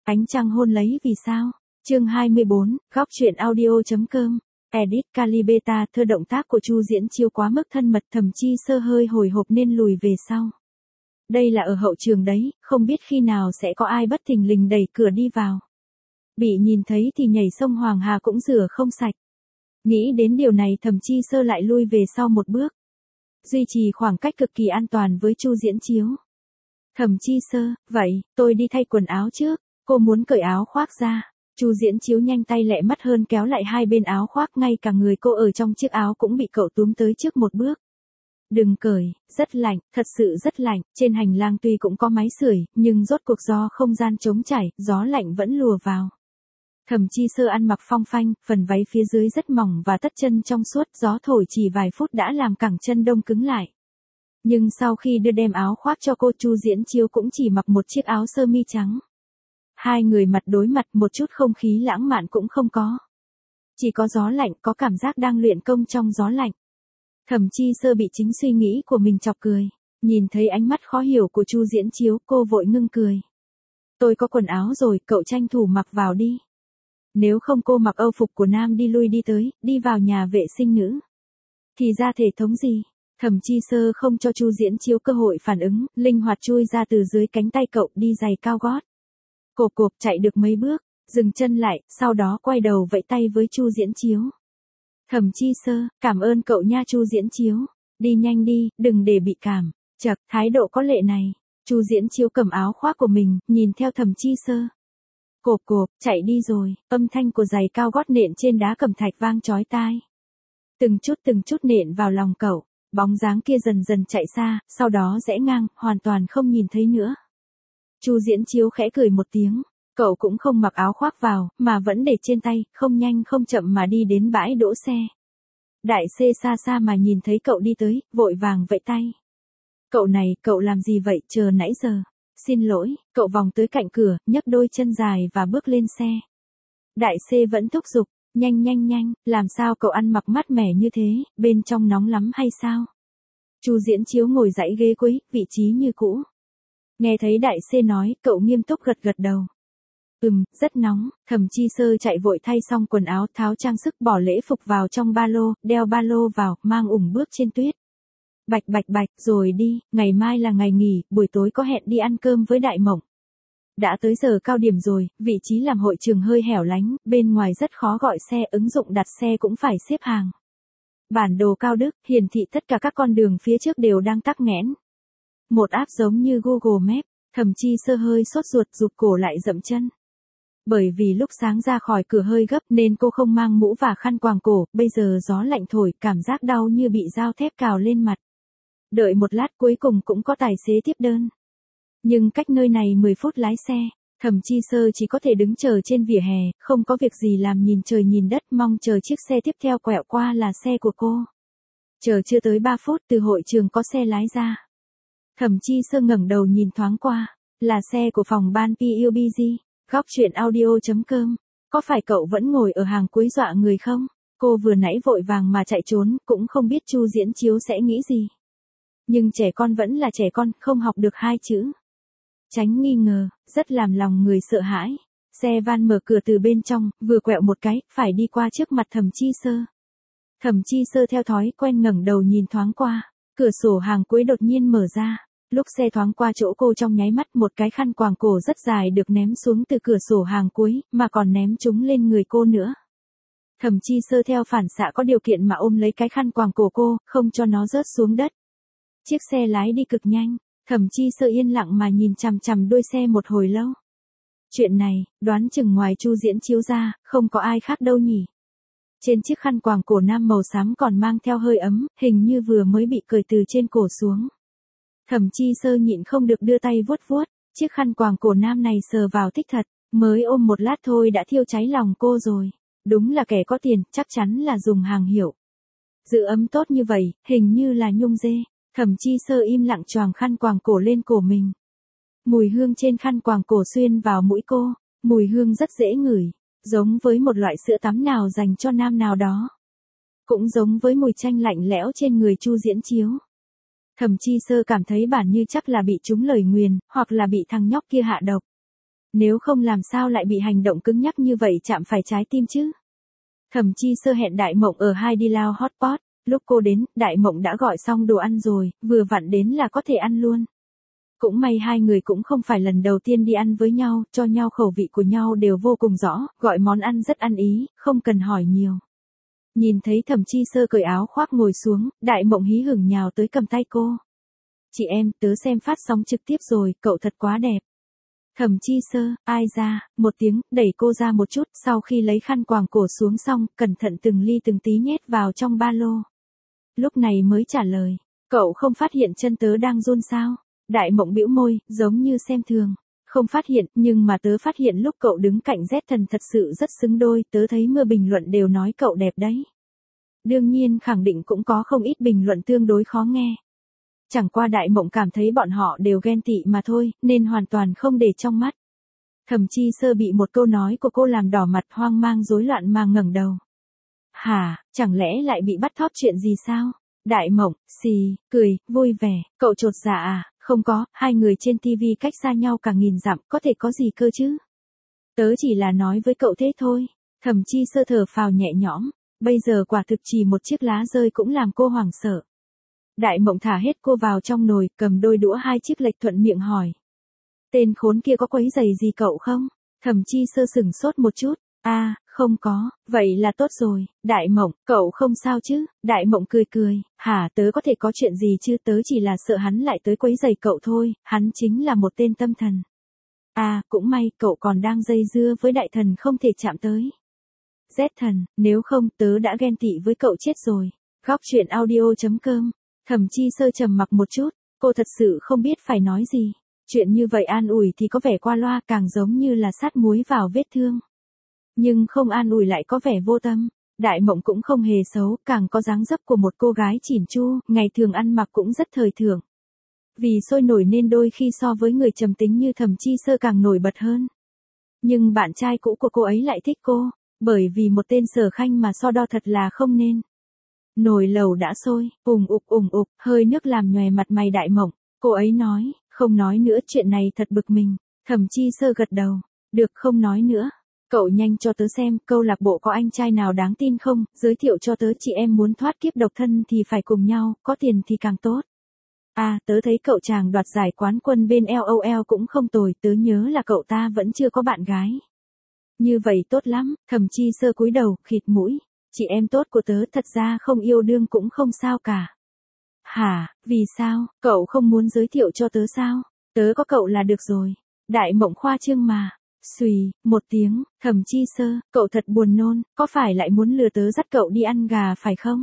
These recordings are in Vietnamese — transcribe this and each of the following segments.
Ánh trăng hôn lấy vì sao? Chương 24, góc truyện audio.com. Edit Calibeta. Thơ động tác của Chu Diễn Chiếu quá mức thân mật, Thẩm Chi Sơ hơi hồi hộp nên lùi về sau. Đây là ở hậu trường đấy, không biết khi nào sẽ có ai bất thình lình đẩy cửa đi vào. Bị nhìn thấy thì nhảy sông Hoàng Hà cũng rửa không sạch. Nghĩ đến điều này, Thẩm Chi Sơ lại lui về sau một bước, duy trì khoảng cách cực kỳ an toàn với Chu Diễn Chiếu. Thẩm Chi Sơ, vậy, tôi đi thay quần áo trước. Cô muốn cởi áo khoác ra. Chu Diễn Chiếu nhanh tay lẹ mắt hơn kéo lại hai bên áo khoác, ngay cả người cô ở trong chiếc áo cũng bị cậu túm tới trước một bước. Đừng cởi, rất lạnh, thật sự rất lạnh. Trên hành lang tuy cũng có máy sưởi, nhưng rốt cuộc do không gian trống trải, gió lạnh vẫn lùa vào. Thẩm Chi Sơ ăn mặc phong phanh, phần váy phía dưới rất mỏng và tất chân trong suốt, gió thổi chỉ vài phút đã làm cẳng chân đông cứng lại. Nhưng sau khi đưa đem áo khoác cho cô, Chu Diễn Chiếu cũng chỉ mặc một chiếc áo sơ mi trắng. Hai người mặt đối mặt, một chút không khí lãng mạn cũng không có. Chỉ có gió lạnh, có cảm giác đang luyện công trong gió lạnh. Thẩm Chi Sơ bị chính suy nghĩ của mình chọc cười. Nhìn thấy ánh mắt khó hiểu của Chu Diễn Chiếu, cô vội ngưng cười. Tôi có quần áo rồi, cậu tranh thủ mặc vào đi. Nếu không cô mặc âu phục của nam đi lui đi tới, đi vào nhà vệ sinh nữ. Thì ra thể thống gì? Thẩm Chi Sơ không cho Chu Diễn Chiếu cơ hội phản ứng, linh hoạt chui ra từ dưới cánh tay cậu, đi giày cao gót. Cộp cộp chạy được mấy bước, dừng chân lại, sau đó quay đầu vẫy tay với Chu Diễn Chiếu. Thẩm Chi Sơ, cảm ơn cậu nha Chu Diễn Chiếu. Đi nhanh đi, đừng để bị cảm. Chậc, thái độ có lệ này. Chu Diễn Chiếu cầm áo khoác của mình, nhìn theo Thẩm Chi Sơ. Cộp cộp, chạy đi rồi. Âm thanh của giày cao gót nện trên đá cẩm thạch vang chói tai. Từng chút nện vào lòng cậu. Bóng dáng kia dần dần chạy xa, sau đó rẽ ngang, hoàn toàn không nhìn thấy nữa. Chu Diễn Chiếu khẽ cười một tiếng, cậu cũng không mặc áo khoác vào, mà vẫn để trên tay, không nhanh không chậm mà đi đến bãi đỗ xe. Đại C xa xa mà nhìn thấy cậu đi tới, vội vàng vẫy tay. Cậu này, cậu làm gì vậy, chờ nãy giờ. Xin lỗi, cậu vòng tới cạnh cửa, nhấc đôi chân dài và bước lên xe. Đại C vẫn thúc giục, nhanh, làm sao cậu ăn mặc mát mẻ như thế, bên trong nóng lắm hay sao? Chu Diễn Chiếu ngồi dãy ghế cuối, vị trí như cũ. Nghe thấy Đại C nói, cậu nghiêm túc gật đầu. Rất nóng. Thẩm Chi Sơ chạy vội thay xong quần áo, tháo trang sức, bỏ lễ phục vào trong ba lô, đeo ba lô vào, mang ủng bước trên tuyết. Bạch, rồi đi, ngày mai là ngày nghỉ, buổi tối có hẹn đi ăn cơm với Đại Mộng. Đã tới giờ cao điểm rồi, vị trí làm hội trường hơi hẻo lánh, bên ngoài rất khó gọi xe, ứng dụng đặt xe cũng phải xếp hàng. Bản đồ cao Đức, hiển thị tất cả các con đường phía trước đều đang tắc nghẽn. Một app giống như Google Maps, Thẩm Chi Sơ hơi sốt ruột, rụt cổ lại dậm chân. Bởi vì lúc sáng ra khỏi cửa hơi gấp nên cô không mang mũ và khăn quàng cổ, bây giờ gió lạnh thổi, cảm giác đau như bị dao thép cào lên mặt. Đợi một lát cuối cùng cũng có tài xế tiếp đơn. Nhưng cách nơi này 10 phút lái xe, Thẩm Chi Sơ chỉ có thể đứng chờ trên vỉa hè, không có việc gì làm, nhìn trời nhìn đất, mong chờ chiếc xe tiếp theo quẹo qua là xe của cô. Chờ chưa tới 3 phút từ hội trường có xe lái ra. Thẩm Chi Sơ ngẩng đầu nhìn thoáng qua, là xe của phòng ban PUBG. Góc truyện audio.com. Có phải cậu vẫn ngồi ở hàng cuối dọa người không? Cô vừa nãy vội vàng mà chạy trốn, cũng không biết Chu Diễn Chiếu sẽ nghĩ gì. Nhưng trẻ con vẫn là trẻ con, không học được 2 chữ. Tránh nghi ngờ, rất làm lòng người sợ hãi. Xe van mở cửa từ bên trong, vừa quẹo một cái, phải đi qua trước mặt Thẩm Chi Sơ. Thẩm Chi Sơ theo thói quen ngẩng đầu nhìn thoáng qua, cửa sổ hàng cuối đột nhiên mở ra. Lúc xe thoáng qua chỗ cô trong nháy mắt, một cái khăn quàng cổ rất dài được ném xuống từ cửa sổ hàng cuối, mà còn ném chúng lên người cô nữa. Thẩm Chi Sơ theo phản xạ có điều kiện mà ôm lấy cái khăn quàng cổ cô, không cho nó rớt xuống đất. Chiếc xe lái đi cực nhanh, Thẩm Chi Sơ yên lặng mà nhìn chằm đuôi xe một hồi lâu. Chuyện này, đoán chừng ngoài Chu Diễn Chiếu ra, không có ai khác đâu nhỉ. Trên chiếc khăn quàng cổ nam màu xám còn mang theo hơi ấm, hình như vừa mới bị cởi từ trên cổ xuống. Thẩm Chi Sơ nhịn không được đưa tay vuốt, chiếc khăn quàng cổ nam này sờ vào thích thật, mới ôm một lát thôi đã thiêu cháy lòng cô rồi. Đúng là kẻ có tiền, chắc chắn là dùng hàng hiệu. Giữ ấm tốt như vậy, hình như là nhung dê. Thẩm Chi Sơ im lặng choàng khăn quàng cổ lên cổ mình. Mùi hương trên khăn quàng cổ xuyên vào mũi cô, mùi hương rất dễ ngửi, giống với một loại sữa tắm nào dành cho nam nào đó. Cũng giống với mùi chanh lạnh lẽo trên người Chu Diễn Chiếu. Thẩm Chi Sơ cảm thấy bản như chắc là bị trúng lời nguyền, hoặc là bị thằng nhóc kia hạ độc. Nếu không làm sao lại bị hành động cứng nhắc như vậy chạm phải trái tim chứ. Thẩm Chi Sơ hẹn Đại Mộng ở Hai Đi Lao Hot Pot, lúc cô đến, Đại Mộng đã gọi xong đồ ăn rồi, vừa vặn đến là có thể ăn luôn. Cũng may hai người cũng không phải lần đầu tiên đi ăn với nhau, cho nhau khẩu vị của nhau đều vô cùng rõ, gọi món ăn rất ăn ý, không cần hỏi nhiều. Nhìn thấy Thẩm Chi Sơ cởi áo khoác ngồi xuống, Đại Mộng hí hửng nhào tới cầm tay cô. Chị em, tớ xem phát sóng trực tiếp rồi, cậu thật quá đẹp. Thẩm Chi Sơ, ai ra, một tiếng, đẩy cô ra một chút, sau khi lấy khăn quàng cổ xuống xong, cẩn thận từng ly từng tí nhét vào trong ba lô. Lúc này mới trả lời, cậu không phát hiện chân tớ đang run sao? Đại Mộng bĩu môi, giống như xem thường. Không phát hiện, nhưng mà tớ phát hiện lúc cậu đứng cạnh Z Thần thật sự rất xứng đôi, tớ thấy mưa bình luận đều nói cậu đẹp đấy. Đương nhiên khẳng định cũng có không ít bình luận tương đối khó nghe. Chẳng qua Đại Mộng cảm thấy bọn họ đều ghen tị mà thôi, nên hoàn toàn không để trong mắt. Thẩm Chi Sơ bị một câu nói của cô làm đỏ mặt, hoang mang rối loạn mà ngẩng đầu. Hả, chẳng lẽ lại bị bắt thóp chuyện gì sao? Đại Mộng, xì, cười, vui vẻ, cậu chột dạ à? Không có, hai người trên TV cách xa nhau cả nghìn dặm, có thể có gì cơ chứ? Tớ chỉ là nói với cậu thế thôi. Thẩm Chi Sơ thở phào nhẹ nhõm, bây giờ quả thực chỉ một chiếc lá rơi cũng làm cô hoảng sợ. Đại Mộng thả hết cô vào trong nồi, cầm đôi đũa hai chiếc lệch thuận miệng hỏi. Tên khốn kia có quấy giày gì cậu không? Thẩm Chi Sơ sửng sốt một chút. À, không có, vậy là tốt rồi. Đại Mộng, cậu không sao chứ? Đại Mộng cười cười, hả, tớ có thể có chuyện gì chứ, tớ chỉ là sợ hắn lại tới quấy giày cậu thôi, hắn chính là một tên tâm thần. À, cũng may, cậu còn đang dây dưa với đại thần không thể chạm tới. Z Thần, nếu không tớ đã ghen tị với cậu chết rồi. Góc truyện audio.com. Thẩm Chi Sơ trầm mặc một chút, cô thật sự không biết phải nói gì. Chuyện như vậy an ủi thì có vẻ qua loa, càng giống như là sát muối vào vết thương. Nhưng không an ủi lại có vẻ vô tâm. Đại Mộng cũng không hề xấu, càng có dáng dấp của một cô gái chỉn chu, ngày thường ăn mặc cũng rất thời thượng. Vì sôi nổi nên đôi khi so với người trầm tính như Thẩm Chi Sơ càng nổi bật hơn. Nhưng bạn trai cũ của cô ấy lại thích cô, bởi vì một tên Sở Khanh mà so đo thật là không nên. Nồi lẩu đã sôi, ùng ục, hơi nước làm nhòe mặt mày Đại Mộng. Cô ấy nói, không nói nữa, chuyện này thật bực mình. Thẩm Chi Sơ gật đầu, được, không nói nữa. Cậu nhanh cho tớ xem, câu lạc bộ có anh trai nào đáng tin không, giới thiệu cho tớ, chị em muốn thoát kiếp độc thân thì phải cùng nhau, có tiền thì càng tốt. À, tớ thấy cậu chàng đoạt giải quán quân bên LOL cũng không tồi, tớ nhớ là cậu ta vẫn chưa có bạn gái. Như vậy tốt lắm, Thẩm Chi Sơ cúi đầu, khịt mũi. Chị em tốt của tớ thật ra không yêu đương cũng không sao cả. Hả, vì sao, cậu không muốn giới thiệu cho tớ sao? Tớ có cậu là được rồi. Đại Mộng khoa trương mà. Xùy, một tiếng, Thẩm Chi Sơ, cậu thật buồn nôn, có phải lại muốn lừa tớ dắt cậu đi ăn gà phải không?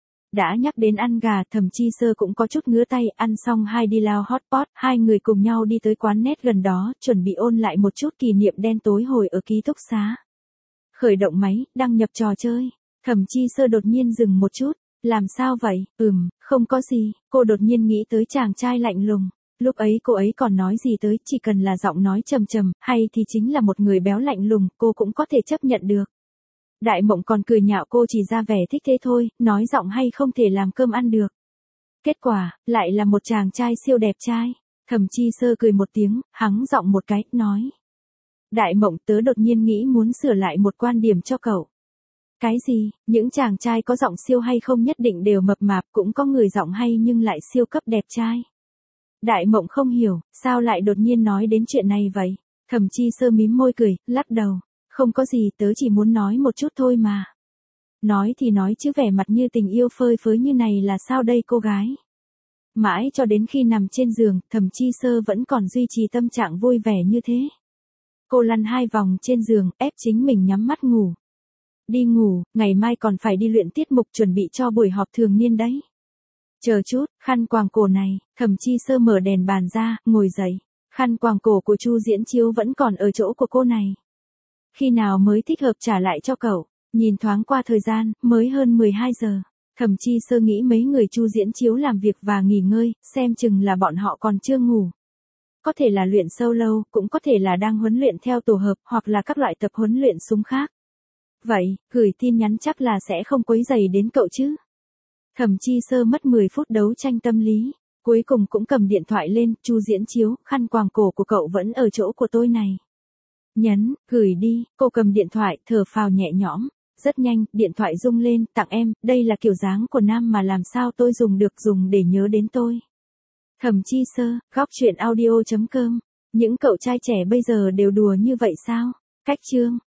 Đã nhắc đến ăn gà, Thẩm Chi Sơ cũng có chút ngứa tay, ăn xong Hai Đi Lao Hot Pot, hai người cùng nhau đi tới quán net gần đó, chuẩn bị ôn lại một chút kỷ niệm đen tối hồi ở ký túc xá. Khởi động máy, đăng nhập trò chơi. Thẩm Chi Sơ đột nhiên dừng một chút, làm sao vậy? Không có gì, cô đột nhiên nghĩ tới chàng trai lạnh lùng. Lúc ấy cô ấy còn nói gì tới, chỉ cần là giọng nói trầm trầm, hay thì chính là một người béo lạnh lùng, cô cũng có thể chấp nhận được. Đại Mộng còn cười nhạo cô chỉ ra vẻ thích thế thôi, nói giọng hay không thể làm cơm ăn được. Kết quả, lại là một chàng trai siêu đẹp trai. Thẩm Chi Sơ cười một tiếng, hắng giọng một cái, nói. Đại Mộng, tớ đột nhiên nghĩ muốn sửa lại một quan điểm cho cậu. Cái gì, những chàng trai có giọng siêu hay không nhất định đều mập mạp, cũng có người giọng hay nhưng lại siêu cấp đẹp trai. Đại Mộng không hiểu, sao lại đột nhiên nói đến chuyện này vậy? Thẩm Chi Sơ mím môi cười, lắc đầu. Không có gì, tớ chỉ muốn nói một chút thôi mà. Nói thì nói chứ vẻ mặt như tình yêu phơi phới như này là sao đây cô gái? Mãi cho đến khi nằm trên giường, Thẩm Chi Sơ vẫn còn duy trì tâm trạng vui vẻ như thế. Cô lăn 2 vòng trên giường, ép chính mình nhắm mắt ngủ. Đi ngủ, ngày mai còn phải đi luyện tiết mục chuẩn bị cho buổi họp thường niên đấy. Chờ chút, khăn quàng cổ này, Thẩm Chi Sơ mở đèn bàn ra, ngồi dậy. Khăn quàng cổ của Chu Diễn Chiếu vẫn còn ở chỗ của cô này. Khi nào mới thích hợp trả lại cho cậu? Nhìn thoáng qua thời gian, mới hơn 12 giờ. Thẩm Chi Sơ nghĩ mấy người Chu Diễn Chiếu làm việc và nghỉ ngơi, xem chừng là bọn họ còn chưa ngủ. Có thể là luyện solo, cũng có thể là đang huấn luyện theo tổ hợp, hoặc là các loại tập huấn luyện súng khác. Vậy, gửi tin nhắn chắc là sẽ không quấy rầy đến cậu chứ? Thẩm Chi Sơ mất 10 phút đấu tranh tâm lý, cuối cùng cũng cầm điện thoại lên, Chu Diễn Chiếu, khăn quàng cổ của cậu vẫn ở chỗ của tôi này. Nhấn, gửi đi, cô cầm điện thoại, thở phào nhẹ nhõm. Rất nhanh, điện thoại rung lên, tặng em, đây là kiểu dáng của nam mà làm sao tôi dùng được, dùng để nhớ đến tôi. Thẩm Chi Sơ, góc chuyện audio.com. Những cậu trai trẻ bây giờ đều đùa như vậy sao? Cách chương.